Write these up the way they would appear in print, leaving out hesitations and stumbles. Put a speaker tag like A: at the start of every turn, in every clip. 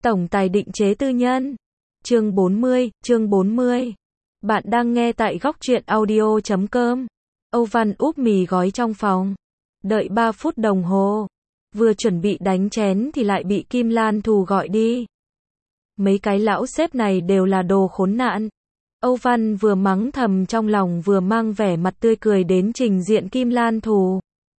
A: Tổng tài định chế tư nhân. Chương 40. Bạn đang nghe tại góc truyện audio.com. Âu Văn úp mì gói trong phòng. Đợi 3 phút đồng hồ. Vừa chuẩn bị đánh chén thì lại bị Kim Lan Thù gọi đi. Mấy cái lão sếp này đều là đồ khốn nạn. Âu Văn vừa mắng thầm trong lòng vừa mang vẻ mặt tươi cười đến trình diện Kim Lan Thù.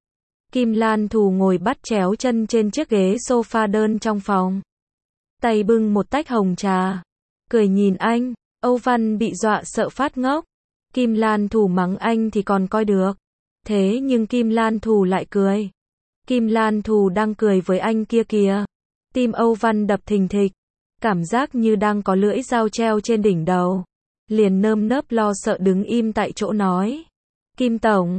A: Kim Lan Thù ngồi bắt chéo chân trên chiếc ghế sofa đơn trong phòng. Tay bưng một tách hồng trà. Cười nhìn anh. Âu Văn bị dọa sợ phát ngốc. Kim Lan Thù mắng anh thì còn coi được. Thế nhưng Kim Lan Thù lại cười. Kim Lan Thù đang cười với anh kia kìa. Tim Âu Văn đập thình thịch. Cảm giác như đang có lưỡi dao treo trên đỉnh đầu. Liền nơm nớp lo sợ đứng im tại chỗ nói. Kim Tổng,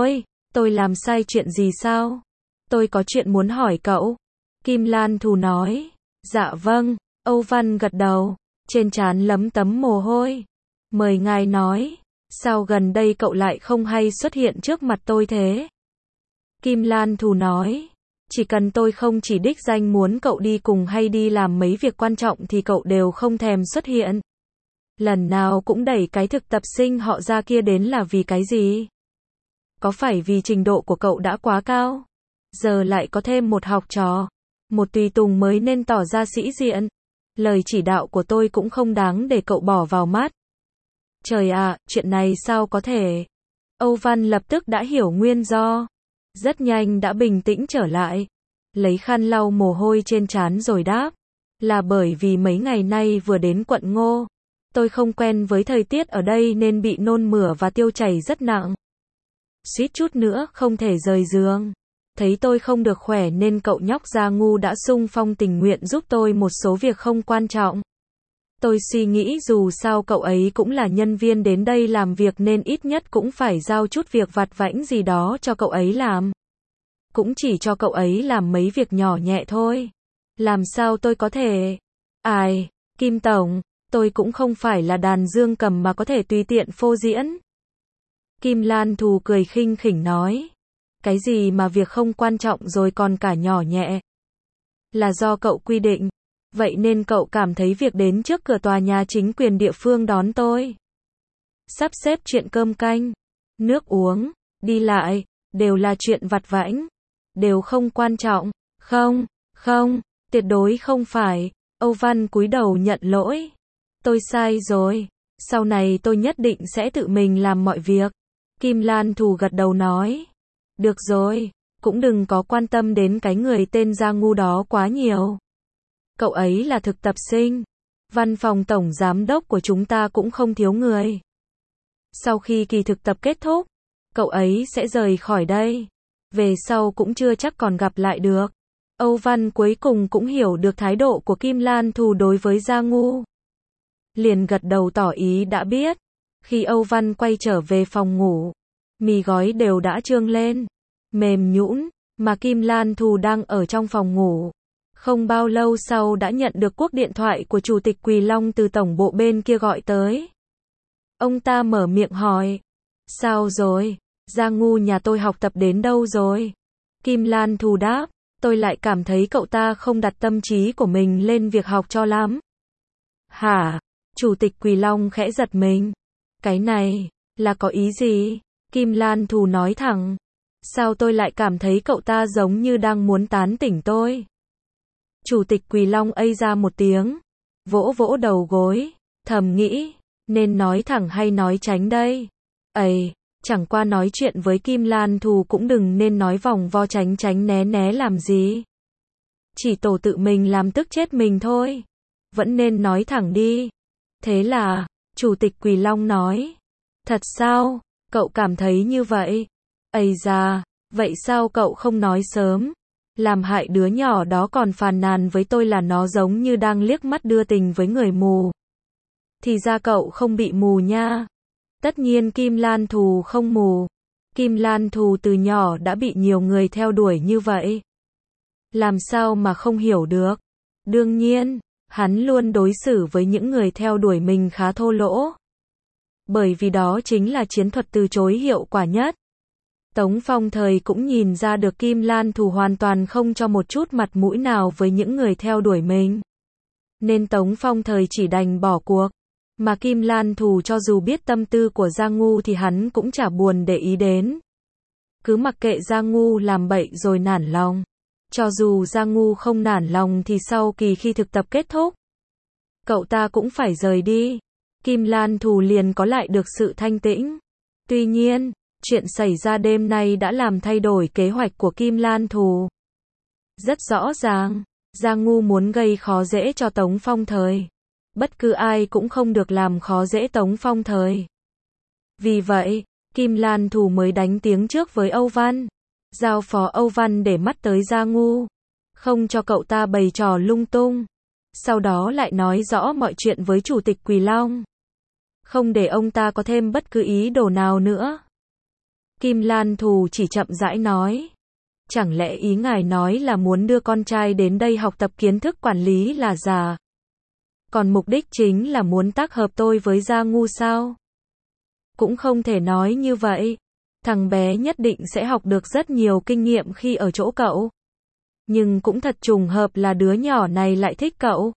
A: tôi làm sai chuyện gì sao? Tôi có chuyện muốn hỏi cậu. Kim Lan Thù nói. Dạ vâng. Âu Văn gật đầu. Trên trán lấm tấm mồ hôi. Mời ngài nói. Sao gần đây cậu lại không hay xuất hiện trước mặt tôi thế? Kim Lan Thù nói. Chỉ cần tôi không chỉ đích danh muốn cậu đi cùng hay đi làm mấy việc quan trọng thì cậu đều không thèm xuất hiện. Lần nào cũng đẩy cái thực tập sinh họ ra kia đến là vì cái gì? Có phải vì trình độ của cậu đã quá cao? Giờ lại có thêm một học trò, một tùy tùng mới nên tỏ ra sĩ diện. Lời chỉ đạo của tôi cũng không đáng để cậu bỏ vào mắt. Trời ạ, chuyện này sao có thể? Âu Văn lập tức đã hiểu nguyên do. Rất nhanh đã bình tĩnh trở lại. Lấy khăn lau mồ hôi trên trán rồi đáp. Là bởi vì mấy ngày nay vừa đến quận Ngô. Tôi không quen với thời tiết ở đây nên bị nôn mửa và tiêu chảy rất nặng. Suýt chút nữa không thể rời giường. Thấy tôi không được khỏe nên cậu nhóc Gia Ngu đã xung phong tình nguyện giúp tôi một số việc không quan trọng. Tôi suy nghĩ dù sao cậu ấy cũng là nhân viên đến đây làm việc nên ít nhất cũng phải giao chút việc vặt vãnh gì đó cho cậu ấy làm. Cũng chỉ cho cậu ấy làm mấy việc nhỏ nhẹ thôi. Làm sao tôi có thể... Ai, Kim Tổng, tôi cũng không phải là đàn dương cầm mà có thể tùy tiện phô diễn. Kim Lan Thù cười khinh khỉnh nói. Cái gì mà việc không quan trọng rồi còn cả nhỏ nhẹ? Là do cậu quy định. Vậy nên cậu cảm thấy việc đến trước cửa tòa nhà chính quyền địa phương đón tôi, sắp xếp chuyện cơm canh, nước uống, đi lại, đều là chuyện vặt vãnh, đều không quan trọng. Không, tuyệt đối không phải. Âu Văn cúi đầu nhận lỗi. Tôi sai rồi. Sau này tôi nhất định sẽ tự mình làm mọi việc. Kim Lan Thù gật đầu nói. Được rồi, cũng đừng có quan tâm đến cái người tên Gia Ngu đó quá nhiều. Cậu ấy là thực tập sinh. Văn phòng tổng giám đốc của chúng ta cũng không thiếu người. Sau khi kỳ thực tập kết thúc, cậu ấy sẽ rời khỏi đây. Về sau cũng chưa chắc còn gặp lại được. Âu Văn cuối cùng cũng hiểu được thái độ của Kim Lan Thù đối với Gia Ngu. Liền gật đầu tỏ ý đã biết. Khi Âu Văn quay trở về phòng ngủ, mì gói đều đã trương lên, mềm nhũn, mà Kim Lan Thù đang ở trong phòng ngủ. Không bao lâu sau đã nhận được cuộc điện thoại của Chủ tịch Quỳ Long từ tổng bộ bên kia gọi tới. Ông ta mở miệng hỏi. Sao rồi? Gia Ngu nhà tôi học tập đến đâu rồi? Kim Lan Thù đáp. Tôi lại cảm thấy cậu ta không đặt tâm trí của mình lên việc học cho lắm. Hả? Chủ tịch Quỳ Long khẽ giật mình. Cái này, là có ý gì? Kim Lan Thù nói thẳng. Sao tôi lại cảm thấy cậu ta giống như đang muốn tán tỉnh tôi? Chủ tịch Quỳ Long ây ra một tiếng, vỗ vỗ đầu gối, thầm nghĩ, nên nói thẳng hay nói tránh đây? Ây, chẳng qua nói chuyện với Kim Lan Thù cũng đừng nên nói vòng vo tránh tránh né né làm gì. Chỉ tổ tự mình làm tức chết mình thôi. Vẫn nên nói thẳng đi. Thế là, Chủ tịch Quỳ Long nói. Thật sao? Cậu cảm thấy như vậy? Ây da, vậy sao cậu không nói sớm? Làm hại đứa nhỏ đó còn phàn nàn với tôi là nó giống như đang liếc mắt đưa tình với người mù. Thì ra cậu không bị mù nha. Tất nhiên Kim Lan Thù không mù. Kim Lan Thù từ nhỏ đã bị nhiều người theo đuổi như vậy. Làm sao mà không hiểu được? Đương nhiên, hắn luôn đối xử với những người theo đuổi mình khá thô lỗ. Bởi vì đó chính là chiến thuật từ chối hiệu quả nhất. Tống Phong Thời cũng nhìn ra được Kim Lan Thù hoàn toàn không cho một chút mặt mũi nào với những người theo đuổi mình. nên Tống Phong Thời chỉ đành bỏ cuộc. Mà Kim Lan Thù cho dù biết tâm tư của Gia Ngu thì hắn cũng chả buồn để ý đến. Cứ mặc kệ Gia Ngu làm bậy rồi nản lòng. Cho dù Gia Ngu không nản lòng thì sau kỳ khi thực tập kết thúc, cậu ta cũng phải rời đi. Kim Lan Thù liền có lại được sự thanh tĩnh. Tuy nhiên, chuyện xảy ra đêm nay đã làm thay đổi kế hoạch của Kim Lan Thù. Rất rõ ràng, Gia Ngu muốn gây khó dễ cho Tống Phong Thời. Bất cứ ai cũng không được làm khó dễ Tống Phong Thời. Vì vậy, Kim Lan Thù mới đánh tiếng trước với Âu Văn. Giao phó Âu Văn để mắt tới Gia Ngu. Không cho cậu ta bày trò lung tung. Sau đó lại nói rõ mọi chuyện với Chủ tịch Quỳ Long. Không để ông ta có thêm bất cứ ý đồ nào nữa. Kim Lan Thù chỉ chậm rãi nói. Chẳng lẽ ý ngài nói là muốn đưa con trai đến đây học tập kiến thức quản lý là giả? Còn mục đích chính là muốn tác hợp tôi với Gia Ngu sao? Cũng không thể nói như vậy. Thằng bé nhất định sẽ học được rất nhiều kinh nghiệm khi ở chỗ cậu. Nhưng cũng thật trùng hợp là đứa nhỏ này lại thích cậu.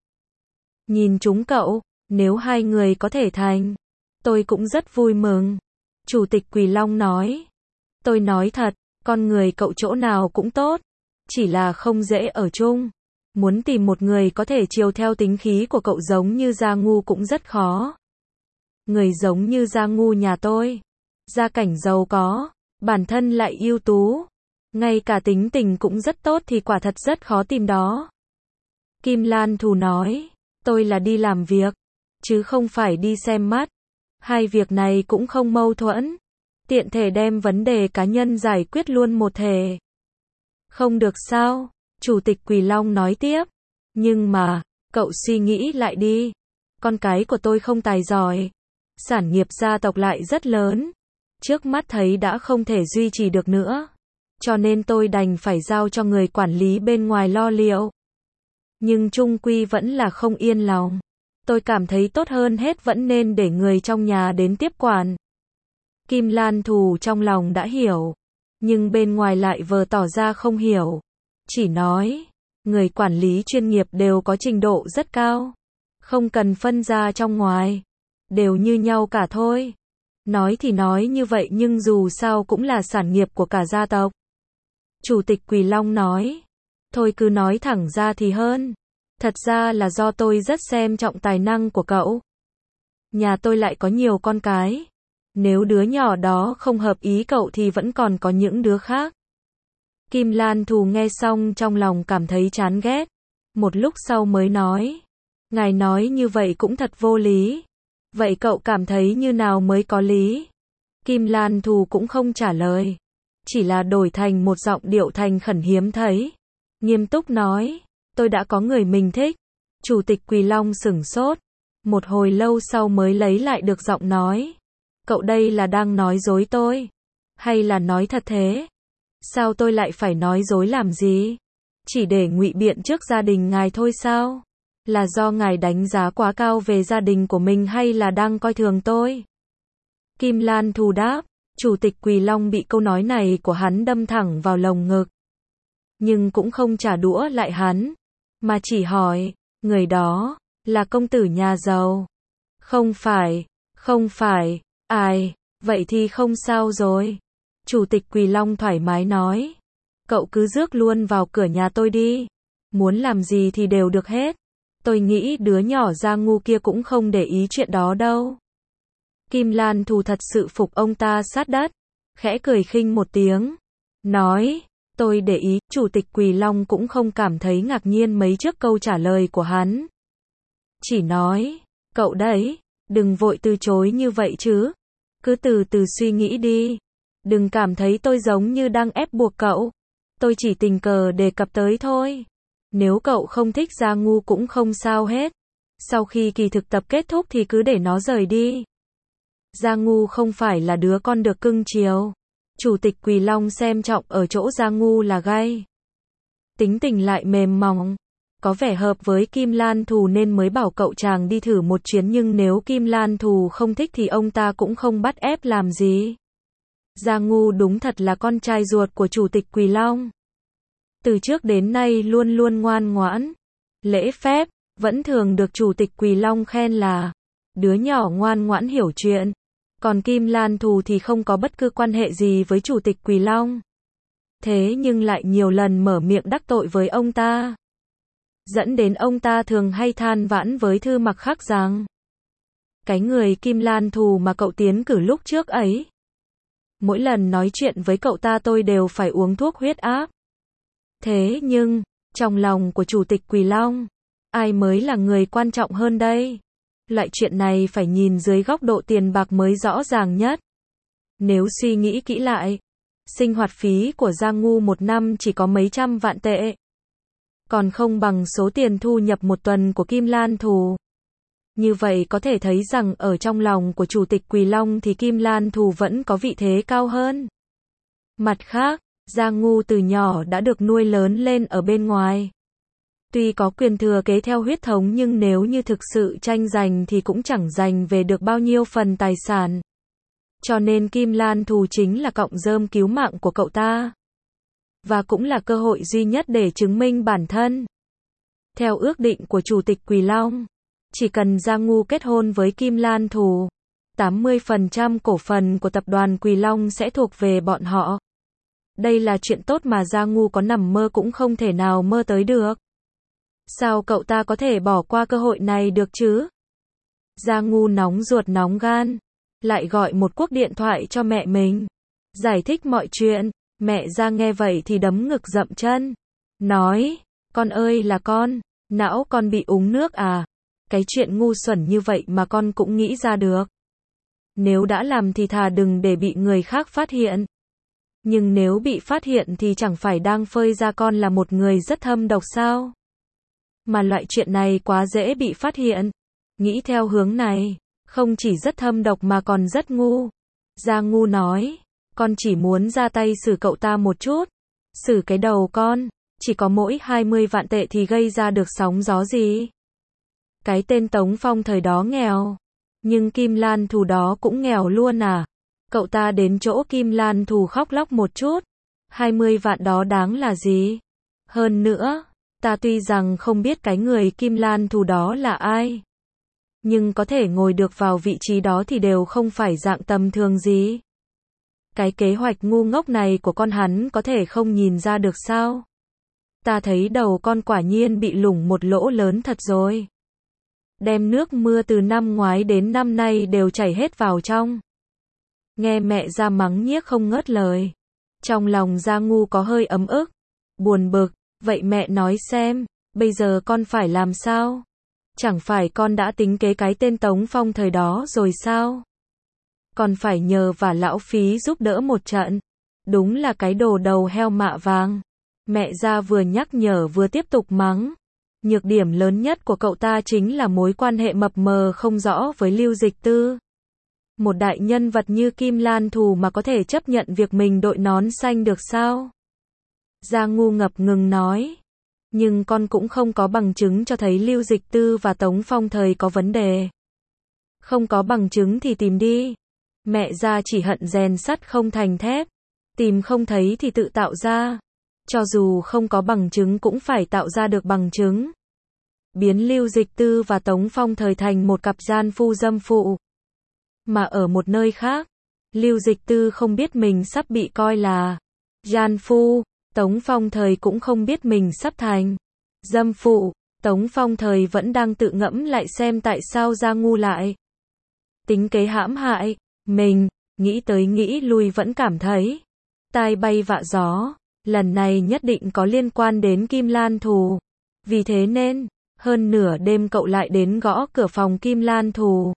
A: Nhìn chúng cậu, nếu hai người có thể thành, tôi cũng rất vui mừng. Chủ tịch Quỳ Long nói. Tôi nói thật, con người cậu chỗ nào cũng tốt. Chỉ là không dễ ở chung. Muốn tìm một người có thể chiều theo tính khí của cậu giống như Gia Ngu cũng rất khó. Người giống như Gia Ngu nhà tôi. Gia cảnh giàu có, bản thân lại ưu tú. Ngay cả tính tình cũng rất tốt thì quả thật rất khó tìm đó. Kim Lan Thù nói. Tôi là đi làm việc, chứ không phải đi xem mắt. Hai việc này cũng không mâu thuẫn. Tiện thể đem vấn đề cá nhân giải quyết luôn một thể. Không được sao? Chủ tịch Quỳ Long nói tiếp. Nhưng mà, cậu suy nghĩ lại đi. Con cái của tôi không tài giỏi. Sản nghiệp gia tộc lại rất lớn. Trước mắt thấy đã không thể duy trì được nữa. Cho nên tôi đành phải giao cho người quản lý bên ngoài lo liệu. Nhưng chung quy vẫn là không yên lòng. Tôi cảm thấy tốt hơn hết vẫn nên để người trong nhà đến tiếp quản. Kim Lan Thù trong lòng đã hiểu. Nhưng bên ngoài lại vờ tỏ ra không hiểu. Chỉ nói, người quản lý chuyên nghiệp đều có trình độ rất cao. Không cần phân ra trong ngoài. Đều như nhau cả thôi. Nói thì nói như vậy nhưng dù sao cũng là sản nghiệp của cả gia tộc. Chủ tịch Quỳ Long nói. Thôi cứ nói thẳng ra thì hơn. Thật ra là do tôi rất xem trọng tài năng của cậu. Nhà tôi lại có nhiều con cái. Nếu đứa nhỏ đó không hợp ý cậu thì vẫn còn có những đứa khác. Kim Lan Thù nghe xong trong lòng cảm thấy chán ghét. Một lúc sau mới nói. Ngài nói như vậy cũng thật vô lý. Vậy cậu cảm thấy như nào mới có lý? Kim Lan Thù cũng không trả lời. Chỉ là đổi thành một giọng điệu thành khẩn hiếm thấy. Nghiêm túc nói. Tôi đã có người mình thích. Chủ tịch Quỳ Long sửng sốt. Một hồi lâu sau mới lấy lại được giọng nói. Cậu đây là đang nói dối tôi? Hay là nói thật thế? Sao tôi lại phải nói dối làm gì? Chỉ để ngụy biện trước gia đình ngài thôi sao? Là do ngài đánh giá quá cao về gia đình của mình hay là đang coi thường tôi? Kim Lan Thù đáp. Chủ tịch Quỳ Long bị câu nói này của hắn đâm thẳng vào lồng ngực. Nhưng cũng không trả đũa lại hắn. Mà chỉ hỏi, người đó, là công tử nhà giàu. Không phải, ai, vậy thì không sao rồi. Chủ tịch Quỳ Long thoải mái nói. Cậu cứ rước luôn vào cửa nhà tôi đi. Muốn làm gì thì đều được hết. Tôi nghĩ đứa nhỏ Gia Ngu kia cũng không để ý chuyện đó đâu. Kim Lan Thù thật sự phục ông ta sát đất. Khẽ cười khinh một tiếng. Nói, tôi để ý, Chủ tịch Quỳ Long cũng không cảm thấy ngạc nhiên mấy trước câu trả lời của hắn. Chỉ nói, cậu đấy, đừng vội từ chối như vậy chứ. Cứ từ từ suy nghĩ đi. Đừng cảm thấy tôi giống như đang ép buộc cậu. Tôi chỉ tình cờ đề cập tới thôi. Nếu cậu không thích Gia Ngu cũng không sao hết. Sau khi kỳ thực tập kết thúc thì cứ để nó rời đi. Gia Ngu không phải là đứa con được cưng chiều. Chủ tịch Quỳ Long xem trọng ở chỗ Gia Ngu là gay. Tính tình lại mềm mỏng. Có vẻ hợp với Kim Lan Thù nên mới bảo cậu chàng đi thử một chuyến nhưng nếu Kim Lan Thù không thích thì ông ta cũng không bắt ép làm gì. Gia Ngu đúng thật là con trai ruột của Chủ tịch Quỳ Long. Từ trước đến nay luôn luôn ngoan ngoãn, lễ phép, vẫn thường được Chủ tịch Quỳ Long khen là đứa nhỏ ngoan ngoãn hiểu chuyện. Còn Kim Lan Thù thì không có bất cứ quan hệ gì với Chủ tịch Quỳ Long. Thế nhưng lại nhiều lần mở miệng đắc tội với ông ta. Dẫn đến ông ta thường hay than vãn với Thư Mặc Khắc rằng cái người Kim Lan Thù mà cậu tiến cử lúc trước ấy. Mỗi lần nói chuyện với cậu ta tôi đều phải uống thuốc huyết áp. Thế nhưng, trong lòng của Chủ tịch Quỳ Long, ai mới là người quan trọng hơn đây? Loại chuyện này phải nhìn dưới góc độ tiền bạc mới rõ ràng nhất. Nếu suy nghĩ kỹ lại, sinh hoạt phí của Giang Ngu một năm chỉ có mấy trăm vạn tệ. Còn không bằng số tiền thu nhập một tuần của Kim Lan Thù. Như vậy có thể thấy rằng ở trong lòng của Chủ tịch Quỳ Long thì Kim Lan Thù vẫn có vị thế cao hơn. Mặt khác, Giang Ngu từ nhỏ đã được nuôi lớn lên ở bên ngoài. Tuy có quyền thừa kế theo huyết thống nhưng nếu như thực sự tranh giành thì cũng chẳng giành về được bao nhiêu phần tài sản. Cho nên Kim Lan Thù chính là cọng rơm cứu mạng của cậu ta. Và cũng là cơ hội duy nhất để chứng minh bản thân. Theo ước định của Chủ tịch Quỳ Long, chỉ cần Giang Ngu kết hôn với Kim Lan Thù, 80% cổ phần của tập đoàn Quỳ Long sẽ thuộc về bọn họ. Đây là chuyện tốt mà Giang Ngu có nằm mơ cũng không thể nào mơ tới được. Sao cậu ta có thể bỏ qua cơ hội này được chứ? Giang Ngu nóng ruột nóng gan, lại gọi một cuộc điện thoại cho mẹ mình, giải thích mọi chuyện. Mẹ ra nghe vậy thì đấm ngực dậm chân, nói, con ơi là con, não con bị uống nước à? Cái chuyện ngu xuẩn như vậy mà con cũng nghĩ ra được. Nếu đã làm thì thà đừng để bị người khác phát hiện. Nhưng nếu bị phát hiện thì chẳng phải đang phơi ra con là một người rất thâm độc sao? Mà loại chuyện này quá dễ bị phát hiện. Nghĩ theo hướng này, không chỉ rất thâm độc mà còn rất ngu. Giang Ngu nói, con chỉ muốn ra tay xử cậu ta một chút. Xử cái đầu con, chỉ có mỗi 20 vạn tệ thì gây ra được sóng gió gì? Cái tên Tống Phong thời đó nghèo. Nhưng Kim Lan Thù đó cũng nghèo luôn à? Cậu ta đến chỗ Kim Lan Thù khóc lóc một chút. 20 vạn đó đáng là gì? Hơn nữa, ta tuy rằng không biết cái người Kim Lan Thù đó là ai. Nhưng có thể ngồi được vào vị trí đó thì đều không phải dạng tầm thường gì. Cái kế hoạch ngu ngốc này của con hắn có thể không nhìn ra được sao? Ta thấy đầu con quả nhiên bị lủng một lỗ lớn thật rồi. Đem nước mưa từ năm ngoái đến năm nay đều chảy hết vào trong. Nghe mẹ ra mắng nhiếc không ngớt lời. Trong lòng Giang Ngu có hơi ấm ức, buồn bực, vậy mẹ nói xem, bây giờ con phải làm sao? Chẳng phải con đã tính kế cái tên Tống Phong thời đó rồi sao? Còn phải nhờ vả lão phí giúp đỡ một trận. Đúng là cái đồ đầu heo mạ vàng. Mẹ ra vừa nhắc nhở vừa tiếp tục mắng. Nhược điểm lớn nhất của cậu ta chính là mối quan hệ mập mờ không rõ với Lưu Dịch Tư. Một đại nhân vật như Kim Lan Thù mà có thể chấp nhận việc mình đội nón xanh được sao? Giang Ngu ngập ngừng nói. Nhưng con cũng không có bằng chứng cho thấy Lưu Dịch Tư và Tống Phong thời có vấn đề. Không có bằng chứng thì tìm đi. Mẹ ra chỉ hận rèn sắt không thành thép. Tìm không thấy thì tự tạo ra. Cho dù không có bằng chứng cũng phải tạo ra được bằng chứng. Biến Lưu Dịch Tư và Tống Phong thời thành một cặp gian phu dâm phụ. Mà ở một nơi khác, Lưu Dịch Tư không biết mình sắp bị coi là gian phu. Tống Phong thời cũng không biết mình sắp thành dâm phụ. Tống Phong thời vẫn đang tự ngẫm lại xem tại sao Giang Ngu lại tính kế hãm hại mình. Nghĩ tới nghĩ lui vẫn cảm thấy tai bay vạ gió. Lần này nhất định có liên quan đến Kim Lan Thù. Vì thế nên, hơn nửa đêm cậu lại đến gõ cửa phòng Kim Lan Thù.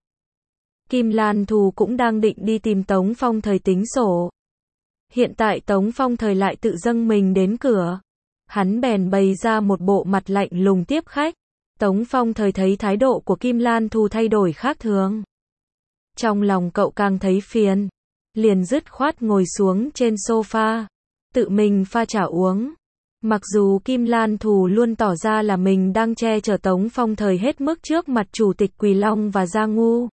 A: Kim Lan Thù cũng đang định đi tìm Tống Phong thời tính sổ. Hiện tại Tống Phong thời lại tự dâng mình đến cửa. Hắn bèn bày ra một bộ mặt lạnh lùng tiếp khách. Tống Phong thời thấy thái độ của Kim Lan Thù thay đổi khác thường. Trong lòng cậu càng thấy phiền. Liền dứt khoát ngồi xuống trên sofa. Tự mình pha trà uống. Mặc dù Kim Lan Thù luôn tỏ ra là mình đang che chở Tống Phong thời hết mức trước mặt Chủ tịch Quỳ Long và Giang Ngu.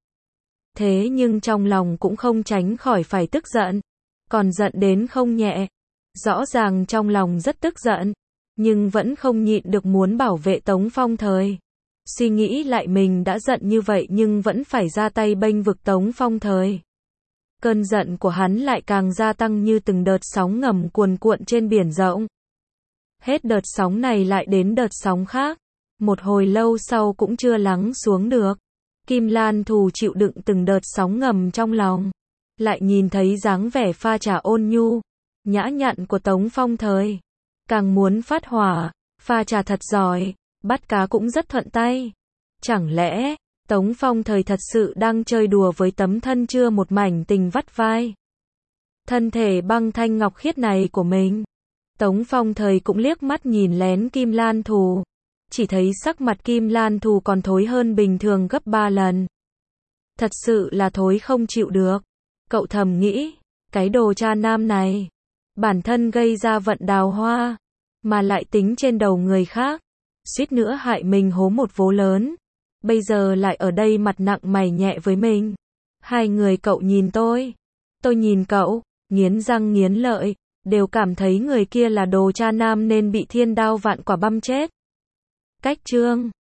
A: Thế nhưng trong lòng cũng không tránh khỏi phải tức giận. Còn giận đến không nhẹ. Rõ ràng trong lòng rất tức giận. Nhưng vẫn không nhịn được muốn bảo vệ Tống Phong thời. Suy nghĩ lại mình đã giận như vậy nhưng vẫn phải ra tay bênh vực Tống Phong Thời. Cơn giận của hắn lại càng gia tăng như từng đợt sóng ngầm cuồn cuộn trên biển rộng. Hết đợt sóng này lại đến đợt sóng khác. Một hồi lâu sau cũng chưa lắng xuống được. Kim Lan Thù chịu đựng từng đợt sóng ngầm trong lòng. Lại nhìn thấy dáng vẻ pha trà ôn nhu, nhã nhặn của Tống Phong Thời. Càng muốn phát hỏa, pha trà thật giỏi, bắt cá cũng rất thuận tay. Chẳng lẽ, Tống Phong Thời thật sự đang chơi đùa với tấm thân chưa một mảnh tình vắt vai. Thân thể băng thanh ngọc khiết này của mình. Tống Phong Thời cũng liếc mắt nhìn lén Kim Lan Thù. Chỉ thấy sắc mặt Kim Lan Thù còn thối hơn bình thường gấp 3 lần. Thật sự là thối không chịu được. Cậu thầm nghĩ, cái đồ cha nam này. Bản thân gây ra vận đào hoa, mà lại tính trên đầu người khác. Suýt nữa hại mình hố một vố lớn. Bây giờ lại ở đây mặt nặng mày nhẹ với mình. Hai người cậu nhìn tôi nhìn cậu, nghiến răng nghiến lợi, đều cảm thấy người kia là đồ cha nam nên bị thiên đao vạn quả băm chết. Cách chương